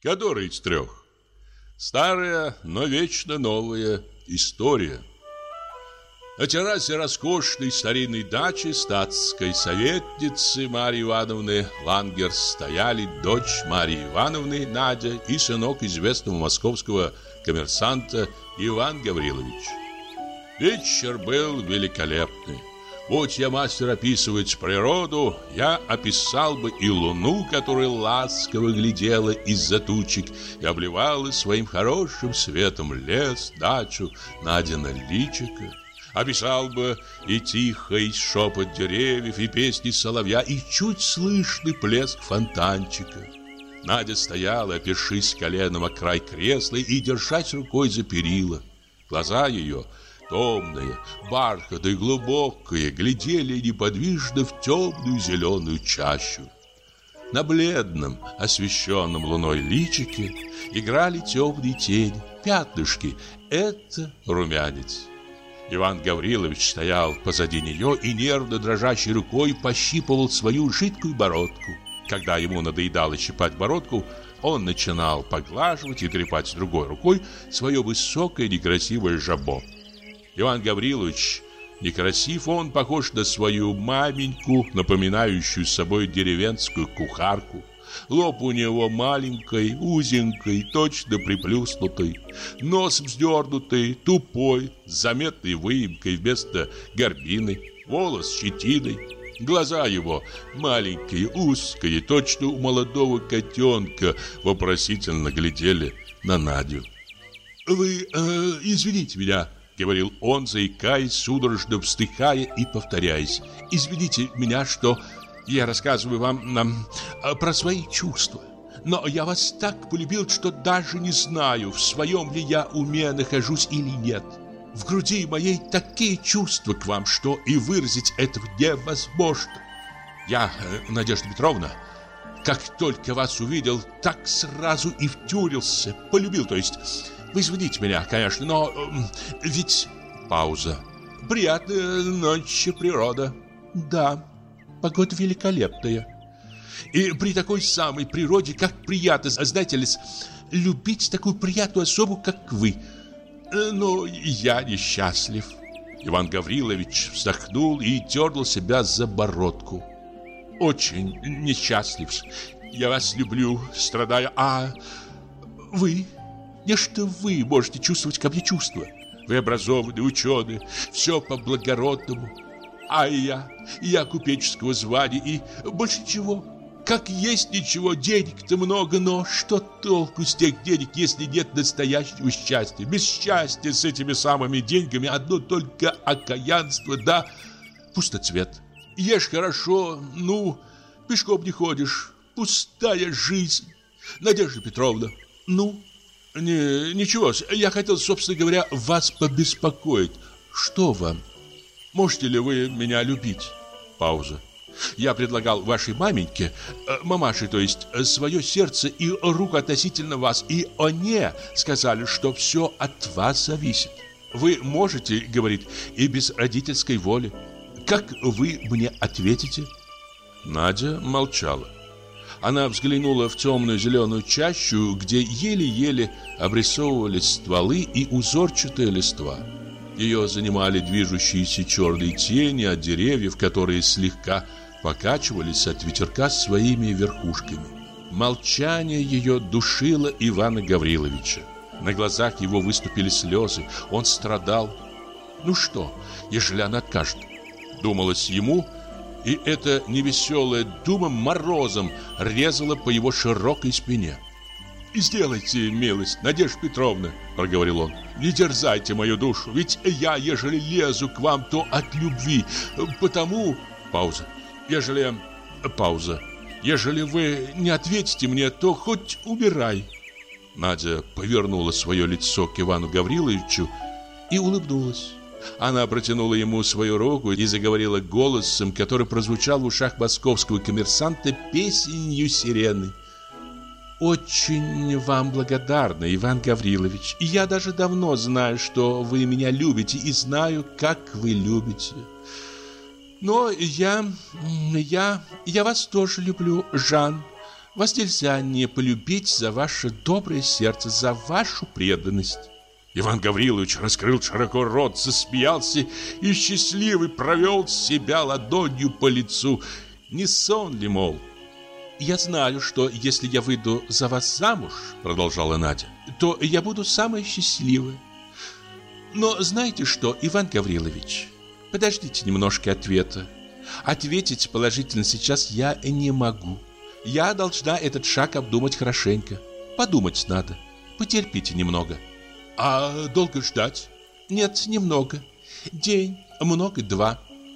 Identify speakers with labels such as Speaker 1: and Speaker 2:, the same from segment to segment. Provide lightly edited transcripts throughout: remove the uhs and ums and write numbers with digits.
Speaker 1: Который из трех? Старая, но вечно новая история. На террасе роскошной старинной дачи статской советницы Марьи Ивановны Лангер стояли дочь Марьи Ивановны Надя и сынок известного московского коммерсанта Иван Гаврилович. Вечер был великолепный. Будь я мастер описывать природу, я описал бы и луну, которая ласково глядела из-за тучек и обливала своим хорошим светом лес, дачу, Надина личико. Описал бы и тихий шепот деревьев, и песни соловья, и чуть слышный плеск фонтанчика. Надя стояла, опершись коленом о край кресла и держась рукой за перила. Глаза ее, томные, бархатные, глубокие, глядели неподвижно в темную зеленую чащу. На бледном, освещенном луной личике играли темные тени, пятнышки. Это румянец. Иван Гаврилович стоял позади нее и нервно дрожащей рукой пощипывал свою жидкую бородку. Когда ему надоедало щипать бородку, он начинал поглаживать и трепать другой рукой свое высокое некрасивое жабо. Иван Гаврилович некрасив, он похож на свою маменьку, напоминающую собой деревенскую кухарку. Лоб у него маленький, узенький, точно приплюснутый, нос вздернутый, тупой, с заметной выемкой вместо горбины, волос щетиной. Глаза его маленькие, узкие, точно у молодого котенка, вопросительно глядели на Надю. «Вы извините меня», — говорил он, заикаясь, судорожно вздыхая и повторяясь. «Извините меня, что я рассказываю вам про свои чувства. Но я вас так полюбил, что даже не знаю, в своем ли я уме нахожусь или нет. В груди моей такие чувства к вам, что и выразить этого невозможно. Я, Надежда Петровна, как только вас увидел, так сразу и втюрился, полюбил, то есть. Вы извините меня, конечно, но ведь...» Пауза. «Приятная ночь, природа». «Да, погода великолепная. И при такой самой природе, как приятно, знаете ли, любить такую приятную особу, как вы. Но я несчастлив». Иван Гаврилович вздохнул и дернул себя за бородку. «Очень несчастлив. Я вас люблю, страдаю. А вы? Нечто вы можете чувствовать ко мне чувства. Вы образованный, ученый, все по-благородному. А я купеческого звания и больше ничего. Как есть ничего, денег-то много, но что толку с тех денег, если нет настоящего счастья? Без счастья с этими самыми деньгами одно только окаянство, да пустоцвет. Ешь хорошо, пешком не ходишь, пустая жизнь. Надежда Петровна, ничего, я хотел, собственно говоря, вас побеспокоить. Что вам? Можете ли вы меня любить?» Пауза. «Я предлагал вашей маменьке, мамаше, то есть, свое сердце и руку относительно вас, и они сказали, что все от вас зависит. Вы можете, говорит, и без родительской воли. Как вы мне ответите?» Надя молчала. Она взглянула в темную зеленую чащу, где еле-еле обрисовывались стволы и узорчатая листва. Ее занимали движущиеся черные тени от деревьев, которые слегка покачивались от ветерка своими верхушками. Молчание ее душило Ивана Гавриловича. На глазах его выступили слезы. Он страдал. «Ну что, ежели она откажет?» Думалось ему, и эта невеселая дума морозом резала по его широкой спине. «Сделайте милость, Надежда Петровна», — проговорил он. «Не дерзайте мою душу, ведь я, ежели лезу к вам, то от любви. Потому...» Пауза. Пауза. «Ежели вы не ответите мне, то хоть умирай». Надя повернула свое лицо к Ивану Гавриловичу и улыбнулась. Она протянула ему свою руку и заговорила голосом, который прозвучал в ушах московского коммерсанта песенью сирены. «Очень вам благодарна, Иван Гаврилович. И я даже давно знаю, что вы меня любите, и знаю, как вы любите. Но я вас тоже люблю, Жан.
Speaker 2: Вас нельзя не полюбить за ваше доброе сердце, за вашу преданность.
Speaker 1: Иван Гаврилович раскрыл широко рот, засмеялся и счастливый провел себя ладонью по лицу. Не сон ли, мол?
Speaker 2: «Я знаю, что если я выйду за вас замуж, — продолжала Надя, — то я буду самая счастливая. Но знаете что, Иван Гаврилович, подождите немножко ответа. Ответить положительно сейчас я не могу. Я должна этот шаг обдумать хорошенько. Подумать надо. Потерпите немного».
Speaker 1: А долго ждать?
Speaker 2: Нет, немного. День, много, 2.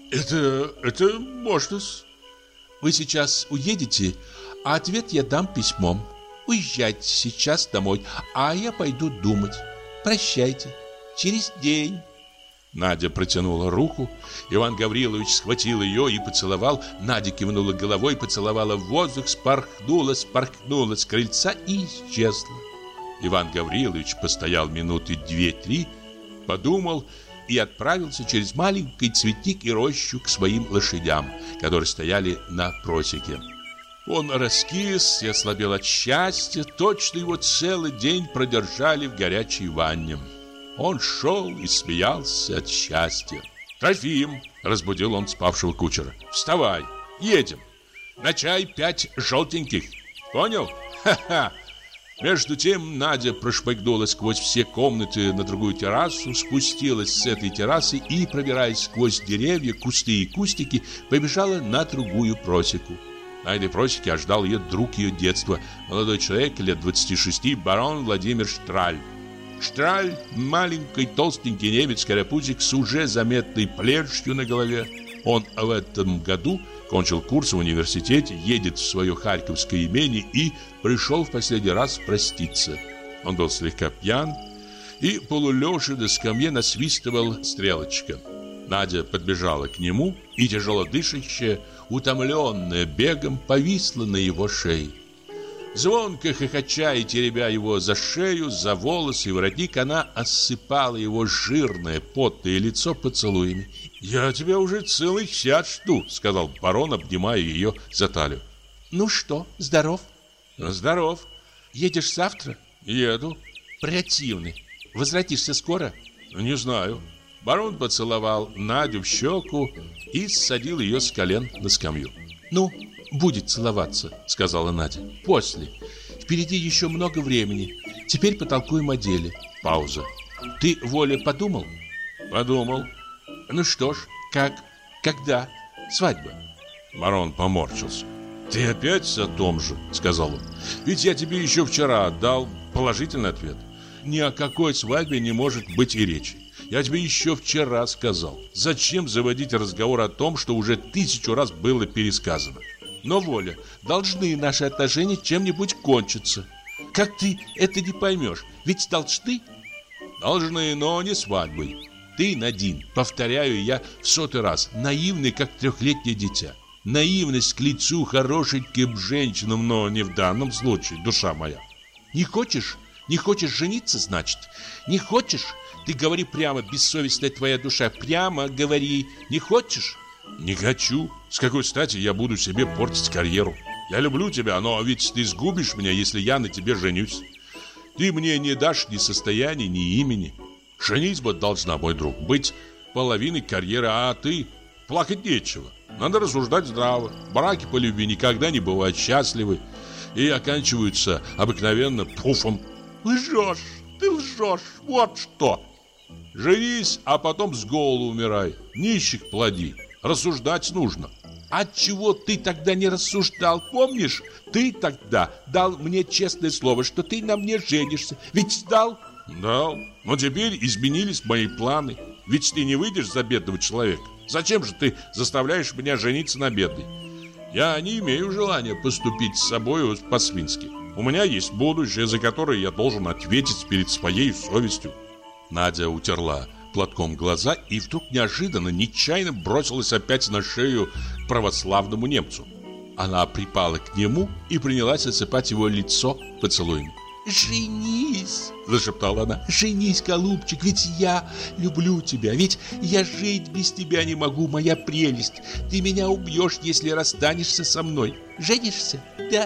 Speaker 1: Это можно-с.
Speaker 2: Вы сейчас уедете, а ответ я дам письмом. Уезжайте сейчас домой, а я пойду думать. Прощайте. Через день.
Speaker 1: Надя протянула руку. Иван Гаврилович схватил ее и поцеловал. Надя кивнула головой, поцеловала в воздух, спорхнула с крыльца и исчезла. Иван Гаврилович постоял минуты 2-3, подумал и отправился через маленький цветник и рощу к своим лошадям, которые стояли на просеке. Он раскис и ослабел от счастья, точно его целый день продержали в горячей ванне. Он шел и смеялся от счастья. «Трофим!» — разбудил он спавшего кучера. «Вставай, едем! На чай 5 желтеньких! Понял? Ха-ха!» Между тем Надя прошмыгнула сквозь все комнаты на другую террасу, спустилась с этой террасы и, пробираясь сквозь деревья, кусты и кустики, побежала на другую просеку. На этой просеке ожидал ее друг ее детства, молодой человек лет 26, барон Владимир Штраль. Штраль, маленький толстенький немец-карапузик с уже заметной плешью на голове. Он в этом году кончил курс в университете, едет в свое харьковское имение и пришел в последний раз проститься. Он был слегка пьян и полулежа на скамье насвистывал стрелочка. Надя подбежала к нему и, тяжело дышащая, утомленная бегом, повисла на его шее. Звонко хохоча и теребя его за шею, за волосы и воротник, она осыпала его жирное, потное лицо поцелуями. «Я тебя уже целый час жду», — сказал барон, обнимая ее за талию.
Speaker 2: «Ну что, здоров?»
Speaker 1: «Здоров».
Speaker 2: «Едешь завтра?»
Speaker 1: «Еду».
Speaker 2: «Противный. Возвратишься скоро?»
Speaker 1: «Не знаю». Барон поцеловал Надю в щеку и ссадил ее с колен на скамью.
Speaker 2: «Ну, будет целоваться», — сказала Надя. «После. Впереди еще много времени. Теперь потолкуем о деле».
Speaker 1: Пауза.
Speaker 2: «Ты, Воля, подумал?»
Speaker 1: «Подумал».
Speaker 2: «Ну что ж, как? Когда? Свадьба?»
Speaker 1: Барон поморщился. «Ты опять о том же», — сказал он. «Ведь я тебе еще вчера дал положительный ответ. Ни о какой свадьбе не может быть и речи. Я тебе еще вчера сказал. Зачем заводить разговор о том, что уже 1000 раз было пересказано?
Speaker 2: Но, Воля, должны наши отношения чем-нибудь кончиться. Как ты это не поймешь? Ведь должны?»
Speaker 1: «Должны, но не свадьбой.
Speaker 2: Ты, Надин, повторяю я в 100-й раз, наивный, как 3-летнее дитя. Наивность к лицу хорошеньким женщинам, но не в данном случае, душа моя. Не хочешь? Не хочешь жениться, значит? Не хочешь? Ты говори прямо, бессовестная твоя душа, прямо говори. Не хочешь?»
Speaker 1: «Не хочу. С какой стати я буду себе портить карьеру? Я люблю тебя, но ведь ты сгубишь меня, если я на тебе женюсь. Ты мне не дашь ни состояния, ни имени. Женитьба должна, мой друг, быть половиной карьеры, а ты... Плакать нечего. Надо рассуждать здраво. Браки по любви никогда не бывают счастливы и оканчиваются обыкновенно пуфом».
Speaker 2: «Лжешь, ты лжешь, вот что!»
Speaker 1: «Женись, а потом с голоду умирай. Нищих плоди. Рассуждать нужно».
Speaker 2: «Отчего ты тогда не рассуждал, помнишь? Ты тогда дал мне честное слово, что ты на мне женишься. Ведь дал?»
Speaker 1: «Дал. Но теперь изменились мои планы. Ведь ты не выйдешь за бедного человека. Зачем же ты заставляешь меня жениться на бедной? Я не имею желания поступить с собою по-свински. У меня есть будущее, за которое я должен ответить перед своей совестью». Надя утерла платком глаза и вдруг неожиданно, нечаянно бросилась опять на шею православному немцу. Она припала к нему и принялась осыпать его лицо поцелуями.
Speaker 2: «Женись!» – зашептала она. «Женись, голубчик, ведь я люблю тебя, ведь я жить без тебя не могу, моя прелесть. Ты меня убьешь, если расстанешься со мной. Женишься? Да?»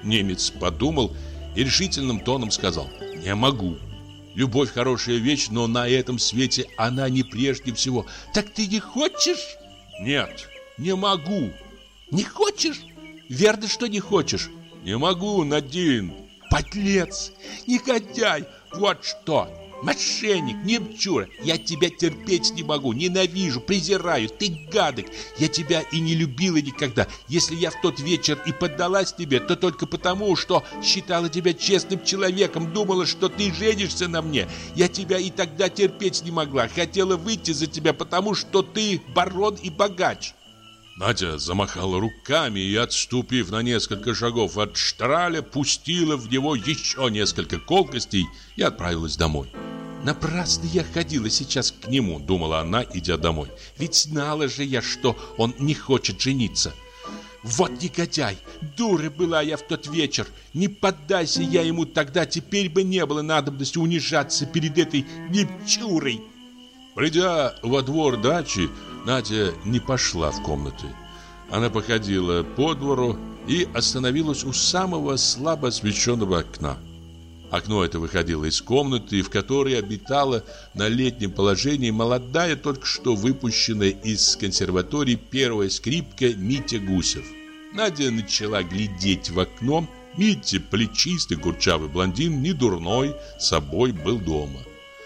Speaker 1: Немец подумал и решительным тоном сказал: «Не могу. Любовь хорошая вещь, но на этом свете она не прежде всего». «Так ты не хочешь?» «Нет, не могу». «Не хочешь? Верно, что не хочешь?» «Не могу, Надин». «Подлец, негодяй, вот что! Мошенник, немчура! Я тебя терпеть не могу, ненавижу, презираю, ты гадок! Я тебя и не любила никогда. Если я в тот вечер и поддалась тебе, то только потому, что считала тебя честным человеком, думала, что ты женишься на мне. Я тебя и тогда терпеть не могла, хотела выйти за тебя, потому что ты барон и богач». Надя замахала руками и, отступив на несколько шагов от Штраля, пустила в него еще несколько колкостей и отправилась домой.
Speaker 2: «Напрасно я ходила сейчас к нему», — думала она, идя домой. «Ведь знала же я, что он не хочет жениться. Вот негодяй! Дура была я в тот вечер. Не поддайся я ему тогда, теперь бы не было надобности унижаться перед этой немчурой».
Speaker 1: Придя во двор дачи, Надя не пошла в комнаты. Она походила по двору и остановилась у самого слабо освещенного окна. Окно это выходило из комнаты, в которой обитала на летнем положении молодая, только что выпущенная из консерватории первая скрипка Митя Гусев. Надя начала глядеть в окно. Митя, плечистый, курчавый блондин, не дурной, собой был дома.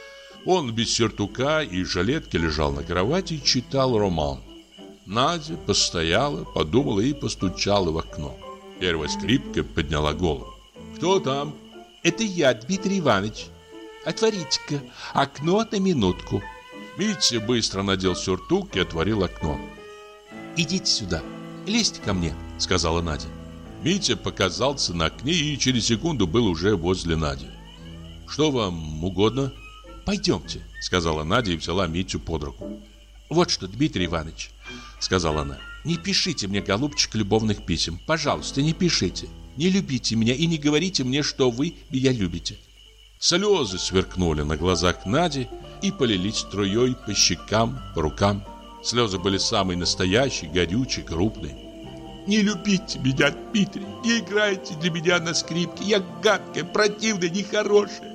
Speaker 1: Он без сюртука и жилетки лежал на кровати и читал роман. Надя постояла, подумала и постучала в окно. Первая скрипка подняла голову. «Кто там?»
Speaker 2: «Это я, Дмитрий Иванович. Отворите-ка окно на минутку».
Speaker 1: Митя быстро надел сюртук и отворил окно.
Speaker 2: «Идите сюда, лезьте ко мне», — сказала Надя.
Speaker 1: Митя показался на окне и через секунду был уже возле Нади. «Что вам угодно?»
Speaker 2: «Пойдемте», — сказала Надя и взяла Митю под руку. «Вот что, Дмитрий Иванович», — сказала она, — «не пишите мне, голубчик, любовных писем. Пожалуйста, не пишите. Не любите меня и не говорите мне, что вы меня любите».
Speaker 1: Слезы сверкнули на глазах Нади и полились струей по щекам, по рукам. Слезы были самые настоящие, горючие, крупные.
Speaker 2: «Не любите меня, Дмитрий, не играйте для меня на скрипке. Я гадкая, противная, нехорошая.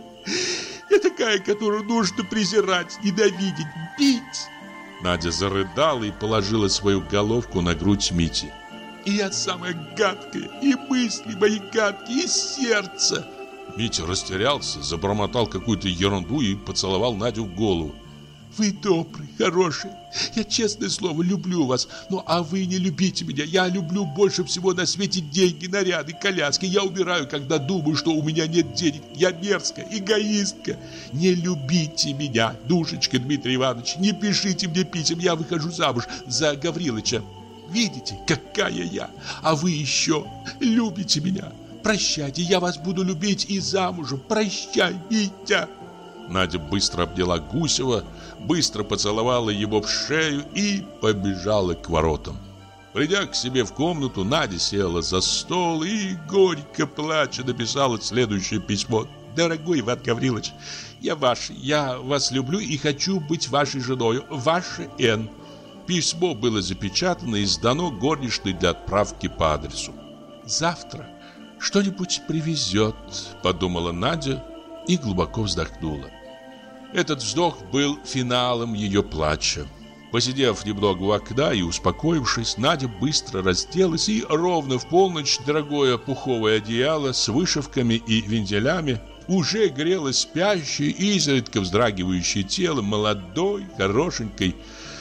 Speaker 2: Я такая, которую нужно презирать, ненавидеть, бить».
Speaker 1: Надя зарыдала и положила свою головку на грудь Мити.
Speaker 2: «И я самая гадкая, и мысли мои гадкие, и сердце».
Speaker 1: Митя растерялся, забормотал какую-то ерунду и поцеловал Надю в голову.
Speaker 2: «Вы добрый, хороший. Я, честное слово, люблю вас. Ну, а вы не любите меня. Я люблю больше всего на свете деньги, наряды, коляски. Я умираю, когда думаю, что у меня нет денег. Я мерзкая, эгоистка. Не любите меня, душечка, Дмитрий Иванович. Не пишите мне писем, я выхожу замуж за Гаврилыча. Видите, какая я? А вы еще любите меня. Прощайте, я вас буду любить и замужем. Прощай, Митя».
Speaker 1: Надя быстро обняла Гусева, быстро поцеловала его в шею и побежала к воротам. Придя к себе в комнату, Надя села за стол и, горько плача, написала следующее письмо. «Дорогой Иван Гаврилович, я ваш, я вас люблю и хочу быть вашей женой. Ваша Н». Письмо было запечатано и сдано горничной для отправки по адресу.
Speaker 2: «Завтра что-нибудь привезет», — подумала Надя и глубоко вздохнула.
Speaker 1: Этот вздох был финалом ее плача. Посидев немного у окна и успокоившись, Надя быстро разделась и ровно в полночь дорогое пуховое одеяло с вышивками и вензелями уже грело спящее и изредка вздрагивающее тело молодой, хорошенькой,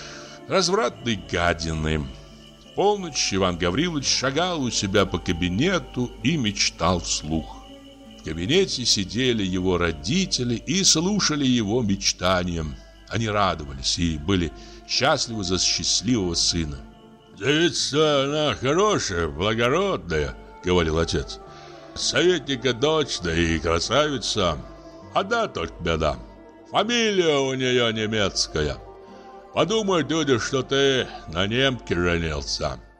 Speaker 1: развратной гадины. В полночь Иван Гаврилович шагал у себя по кабинету и мечтал вслух. В кабинете сидели его родители и слушали его мечтания. Они радовались и были счастливы за счастливого сына. «Девица она хорошая, благородная», — говорил отец. «Советника дочная и красавица. Одна только беда. Фамилия у нее немецкая. Подумают люди, что ты на немке женился».